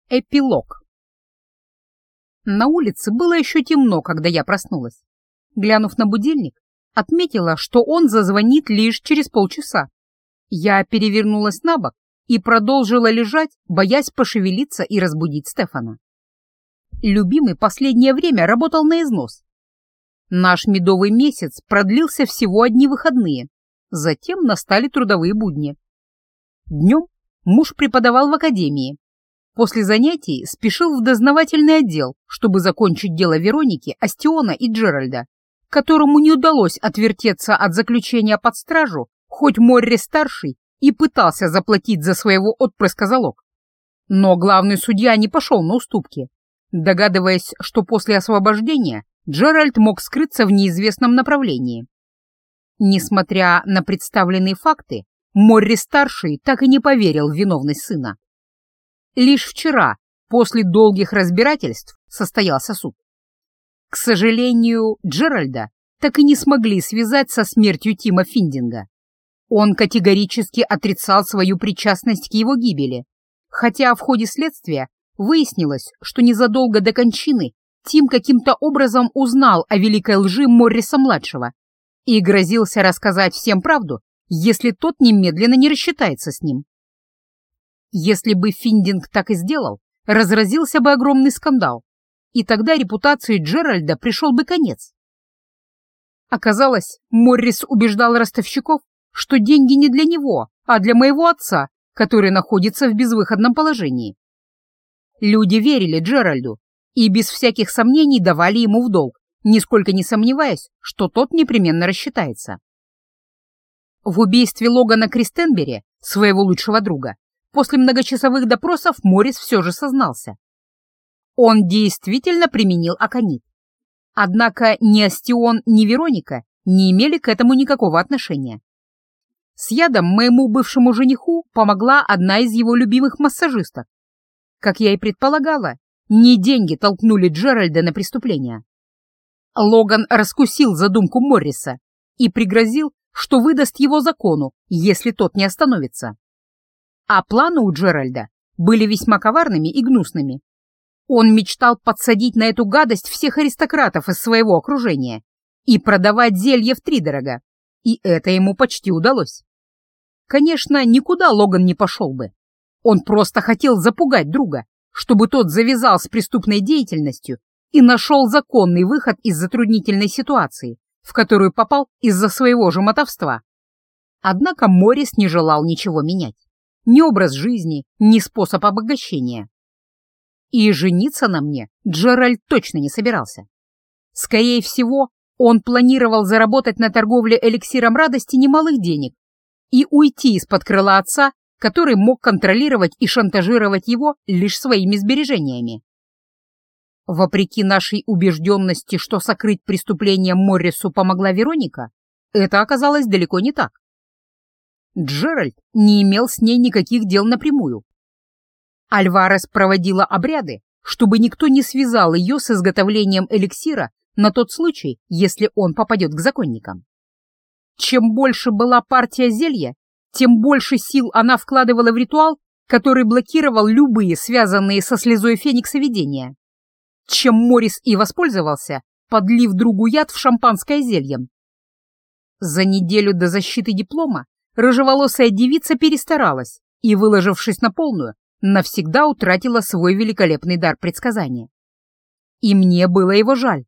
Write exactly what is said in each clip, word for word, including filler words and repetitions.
Эпилог. На улице было еще темно, когда я проснулась. Глянув на будильник, отметила, что он зазвонит лишь через полчаса. Я перевернулась на бок и продолжила лежать, боясь пошевелиться и разбудить Стефана. Любимый последнее время работал на износ. Наш медовый месяц продлился всего одни выходные, затем настали трудовые будни. Днем муж преподавал в академии. После занятий спешил в дознавательный отдел, чтобы закончить дело Вероники, Астиона и Джеральда, которому не удалось отвертеться от заключения под стражу, хоть Морри-старший и пытался заплатить за своего отпрыска залог. Но главный судья не пошел на уступки, догадываясь, что после освобождения Джеральд мог скрыться в неизвестном направлении. Несмотря на представленные факты, Морри-старший так и не поверил в виновность сына. Лишь вчера, после долгих разбирательств, состоялся суд. К сожалению, Джеральда так и не смогли связать со смертью Тима Финдинга. Он категорически отрицал свою причастность к его гибели, хотя в ходе следствия выяснилось, что незадолго до кончины Тим каким-то образом узнал о великой лжи Морриса-младшего и грозился рассказать всем правду, если тот немедленно не рассчитается с ним. Если бы Финдинг так и сделал, разразился бы огромный скандал, и тогда репутации Джеральда пришел бы конец. Оказалось, Моррис убеждал ростовщиков, что деньги не для него, а для моего отца, который находится в безвыходном положении. Люди верили Джеральду и без всяких сомнений давали ему в долг, нисколько не сомневаясь, что тот непременно рассчитается. В убийстве Логана Кристенбери, своего лучшего друга, после многочасовых допросов Моррис все же сознался. Он действительно применил аконит. Однако ни Астион, ни Вероника не имели к этому никакого отношения. С ядом моему бывшему жениху помогла одна из его любимых массажисток. Как я и предполагала, не деньги толкнули Джеральда на преступление. Логан раскусил задумку Морриса и пригрозил, что выдаст его закону, если тот не остановится. А планы у Джеральда были весьма коварными и гнусными. Он мечтал подсадить на эту гадость всех аристократов из своего окружения и продавать зелье втридорога, и это ему почти удалось. Конечно, никуда Логан не пошел бы. Он просто хотел запугать друга, чтобы тот завязал с преступной деятельностью и нашел законный выход из затруднительной ситуации, в которую попал из-за своего же мотовства. Однако Моррис не желал ничего менять. Ни образ жизни, ни способ обогащения. И жениться на мне Джеральд точно не собирался. Скорее всего, он планировал заработать на торговле эликсиром радости немалых денег и уйти из-под крыла отца, который мог контролировать и шантажировать его лишь своими сбережениями. Вопреки нашей убежденности, что сокрыть преступление Моррису помогла Вероника, это оказалось далеко не так. Джеральд не имел с ней никаких дел напрямую. Альварес проводила обряды, чтобы никто не связал ее с изготовлением эликсира на тот случай, если он попадет к законникам. Чем больше была партия зелья, тем больше сил она вкладывала в ритуал, который блокировал любые связанные со слезой Феникса видения. Чем Моррис и воспользовался, подлив другу яд в шампанское зелье. За неделю до защиты диплома рыжеволосая девица перестаралась и, выложившись на полную, навсегда утратила свой великолепный дар предсказания. И мне было его жаль.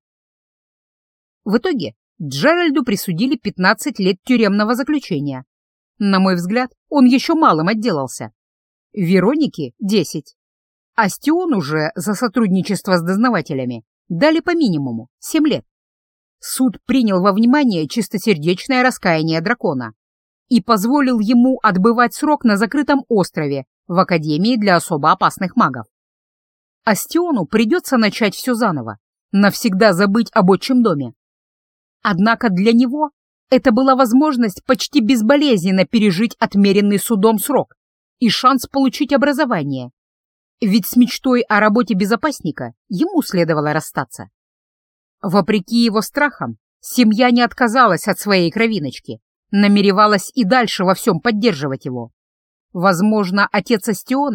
В итоге Джеральду присудили пятнадцать лет тюремного заключения. На мой взгляд, он еще малым отделался. Веронике — десять. Астиону же за сотрудничество с дознавателями дали по минимуму — семь лет. Суд принял во внимание чистосердечное раскаяние дракона и позволил ему отбывать срок на закрытом острове в Академии для особо опасных магов. Астиону придется начать все заново, навсегда забыть об отчим доме. Однако для него это была возможность почти безболезненно пережить отмеренный судом срок и шанс получить образование, ведь с мечтой о работе безопасника ему следовало расстаться. Вопреки его страхам, семья не отказалась от своей кровиночки, намеревалась и дальше во всем поддерживать его. Возможно, отец Астиона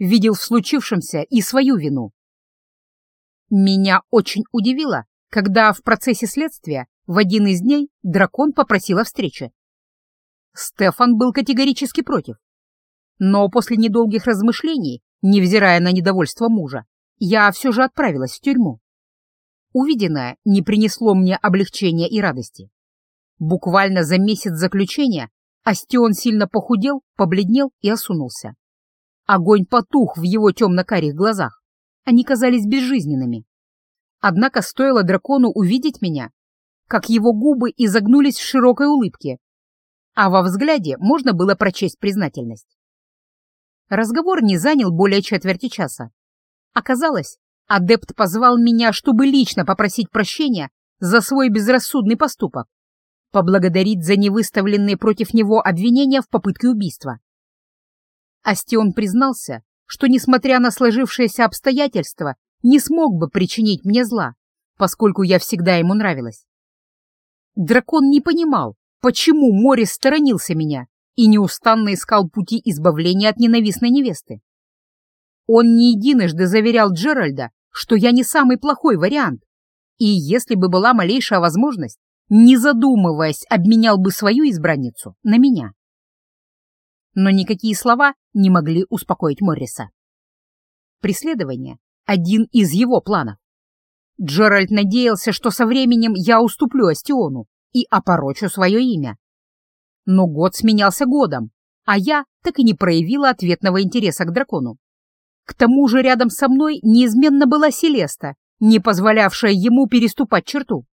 видел в случившемся и свою вину. Меня очень удивило, когда в процессе следствия в один из дней дракон попросил о встрече. Стефан был категорически против. Но после недолгих размышлений, невзирая на недовольство мужа, я все же отправилась в тюрьму. Увиденное не принесло мне облегчения и радости. Буквально за месяц заключения Астион сильно похудел, побледнел и осунулся. Огонь потух в его темно-карих глазах. Они казались безжизненными. Однако стоило дракону увидеть меня, как его губы изогнулись в широкой улыбке, а во взгляде можно было прочесть признательность. Разговор не занял более четверти часа. Оказалось, адепт позвал меня, чтобы лично попросить прощения за свой безрассудный поступок, поблагодарить за невыставленные против него обвинения в попытке убийства. Астион признался, что, несмотря на сложившиеся обстоятельства, не смог бы причинить мне зла, поскольку я всегда ему нравилась. Дракон не понимал, почему Моррис сторонился меня и неустанно искал пути избавления от ненавистной невесты. Он не единожды заверял Джеральда, что я не самый плохой вариант, и если бы была малейшая возможность, не задумываясь, обменял бы свою избранницу на меня. Но никакие слова не могли успокоить Морриса. Преследование — один из его планов. Джеральд надеялся, что со временем я уступлю Астиону и опорочу свое имя. Но год сменялся годом, а я так и не проявила ответного интереса к дракону. К тому же рядом со мной неизменно была Селеста, не позволявшая ему переступать черту.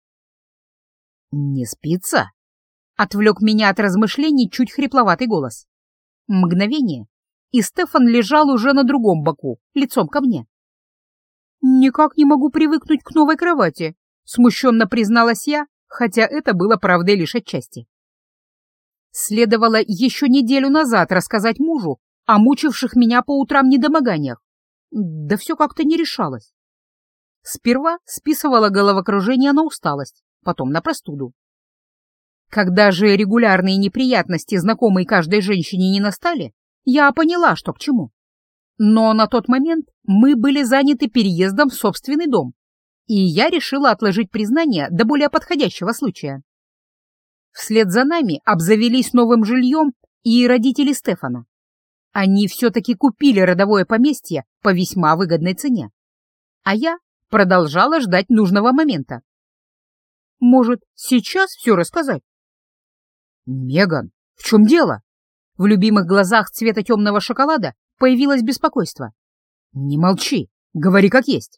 «Не спится?» — отвлек меня от размышлений чуть хрипловатый голос. Мгновение, и Стефан лежал уже на другом боку, лицом ко мне. «Никак не могу привыкнуть к новой кровати», — смущенно призналась я, хотя это было правдой лишь отчасти. Следовало еще неделю назад рассказать мужу о мучивших меня по утрам недомоганиях. Да все как-то не решалось. Сперва списывала головокружение на усталость, потом на простуду. Когда же регулярные неприятности, знакомые каждой женщине, не настали, я поняла, что к чему. Но на тот момент мы были заняты переездом в собственный дом, и я решила отложить признание до более подходящего случая. Вслед за нами обзавелись новым жильем и родители Стефана. Они все-таки купили родовое поместье по весьма выгодной цене. А я продолжала ждать нужного момента. Может, сейчас все рассказать? «Меган, в чем дело?» В любимых глазах цвета темного шоколада появилось беспокойство. «Не молчи, говори как есть».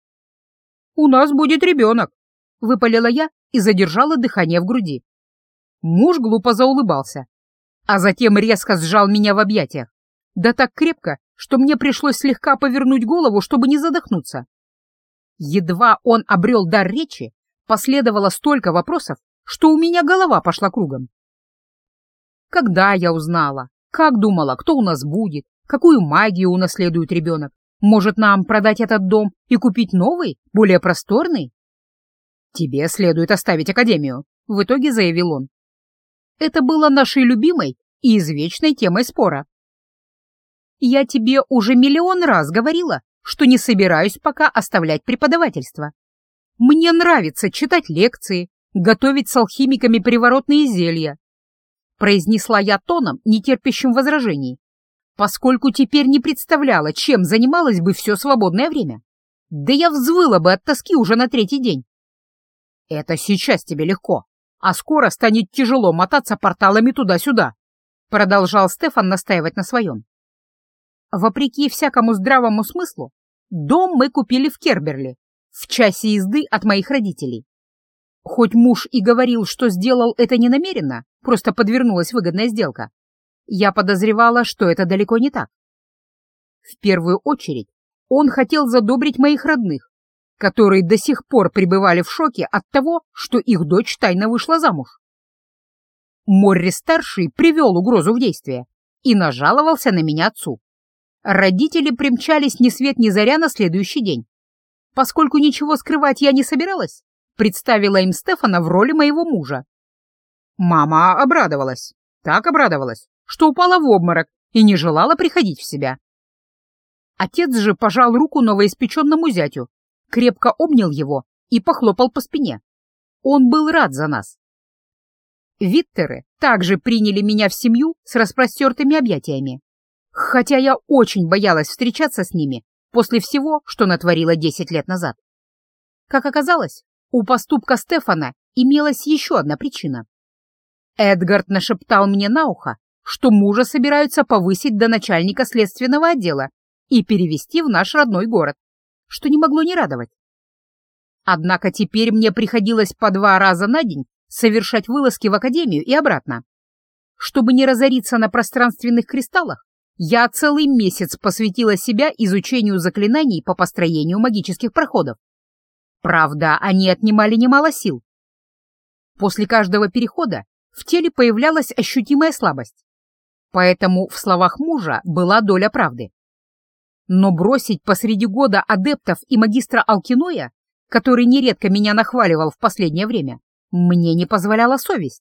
«У нас будет ребенок», — выпалила я и задержала дыхание в груди. Муж глупо заулыбался, а затем резко сжал меня в объятиях, да так крепко, что мне пришлось слегка повернуть голову, чтобы не задохнуться. Едва он обрел дар речи, последовало столько вопросов, что у меня голова пошла кругом. Когда я узнала, как думала, кто у нас будет, какую магию унаследует ребенок, может нам продать этот дом и купить новый, более просторный? «Тебе следует оставить академию», — в итоге заявил он. Это было нашей любимой и извечной темой спора. «Я тебе уже миллион раз говорила, что не собираюсь пока оставлять преподавательство. Мне нравится читать лекции, готовить с алхимиками приворотные зелья», произнесла я тоном, нетерпящим возражений, поскольку теперь не представляла, чем занималась бы все свободное время. Да я взвыла бы от тоски уже на третий день. «Это сейчас тебе легко, а скоро станет тяжело мотаться порталами туда-сюда», продолжал Стефан настаивать на своем. Вопреки всякому здравому смыслу, дом мы купили в Керберли, в часе езды от моих родителей. Хоть муж и говорил, что сделал это ненамеренно, просто подвернулась выгодная сделка, я подозревала, что это далеко не так. В первую очередь он хотел задобрить моих родных, которые до сих пор пребывали в шоке от того, что их дочь тайно вышла замуж. Моррис-старший привел угрозу в действие и нажаловался на меня отцу. Родители примчались ни свет ни заря на следующий день. Поскольку ничего скрывать я не собиралась, представила им Стефана в роли моего мужа. Мама обрадовалась, так обрадовалась, что упала в обморок и не желала приходить в себя. Отец же пожал руку новоиспеченному зятю, крепко обнял его и похлопал по спине. Он был рад за нас. Виттеры также приняли меня в семью с распростертыми объятиями, хотя я очень боялась встречаться с ними после всего, что натворила десять лет назад. Как оказалось, у поступка Стефана имелась еще одна причина. Эдгард нашептал мне на ухо, что мужа собираются повысить до начальника следственного отдела и перевести в наш родной город, что не могло не радовать. Однако теперь мне приходилось по два раза на день совершать вылазки в академию и обратно. Чтобы не разориться на пространственных кристаллах, я целый месяц посвятила себя изучению заклинаний по построению магических проходов. Правда, они отнимали немало сил. После каждого перехода в теле появлялась ощутимая слабость, поэтому в словах мужа была доля правды. Но бросить посреди года адептов и магистра Алкиноя, который нередко меня нахваливал в последнее время, мне не позволяла совесть.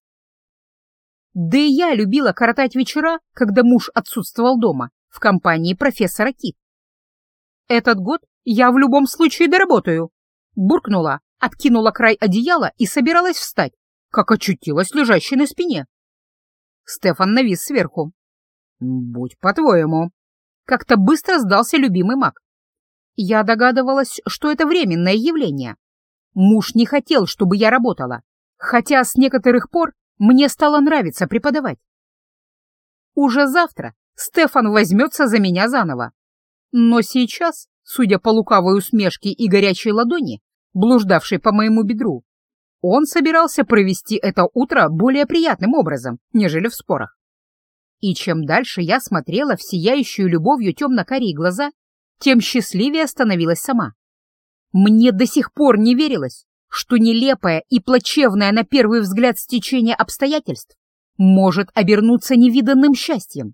Да и я любила коротать вечера, когда муж отсутствовал дома, в компании профессора Кит. «Этот год я в любом случае доработаю», — буркнула, откинула край одеяла и собиралась встать, как очутилась лежащей на спине. Стефан навис сверху. «Будь по-твоему». Как-то быстро сдался любимый маг. Я догадывалась, что это временное явление. Муж не хотел, чтобы я работала, хотя с некоторых пор мне стало нравиться преподавать. Уже завтра Стефан возьмется за меня заново. Но сейчас, судя по лукавой усмешке и горячей ладони, блуждавшей по моему бедру, он собирался провести это утро более приятным образом, нежели в спорах. И чем дальше я смотрела в сияющую любовью темно-карие глаза, тем счастливее становилась сама. Мне до сих пор не верилось, что нелепое и плачевное на первый взгляд стечение обстоятельств может обернуться невиданным счастьем.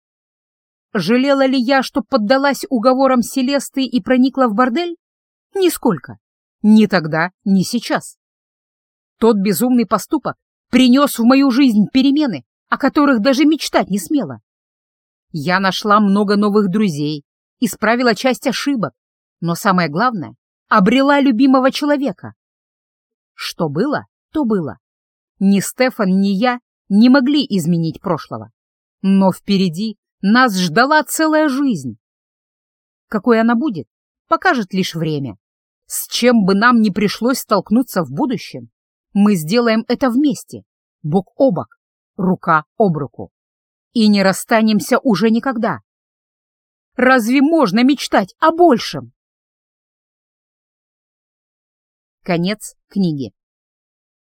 Жалела ли я, что поддалась уговорам Селесты и проникла в бордель? Нисколько. Ни тогда, ни сейчас. Тот безумный поступок принес в мою жизнь перемены, о которых даже мечтать не смела. Я нашла много новых друзей, исправила часть ошибок, но самое главное — обрела любимого человека. Что было, то было. Ни Стефан, ни я не могли изменить прошлого. Но впереди нас ждала целая жизнь. Какой она будет, покажет лишь время. С чем бы нам ни пришлось столкнуться в будущем, мы сделаем это вместе, бок о бок, рука об руку. И не расстанемся уже никогда. Разве можно мечтать о большем? Конец книги.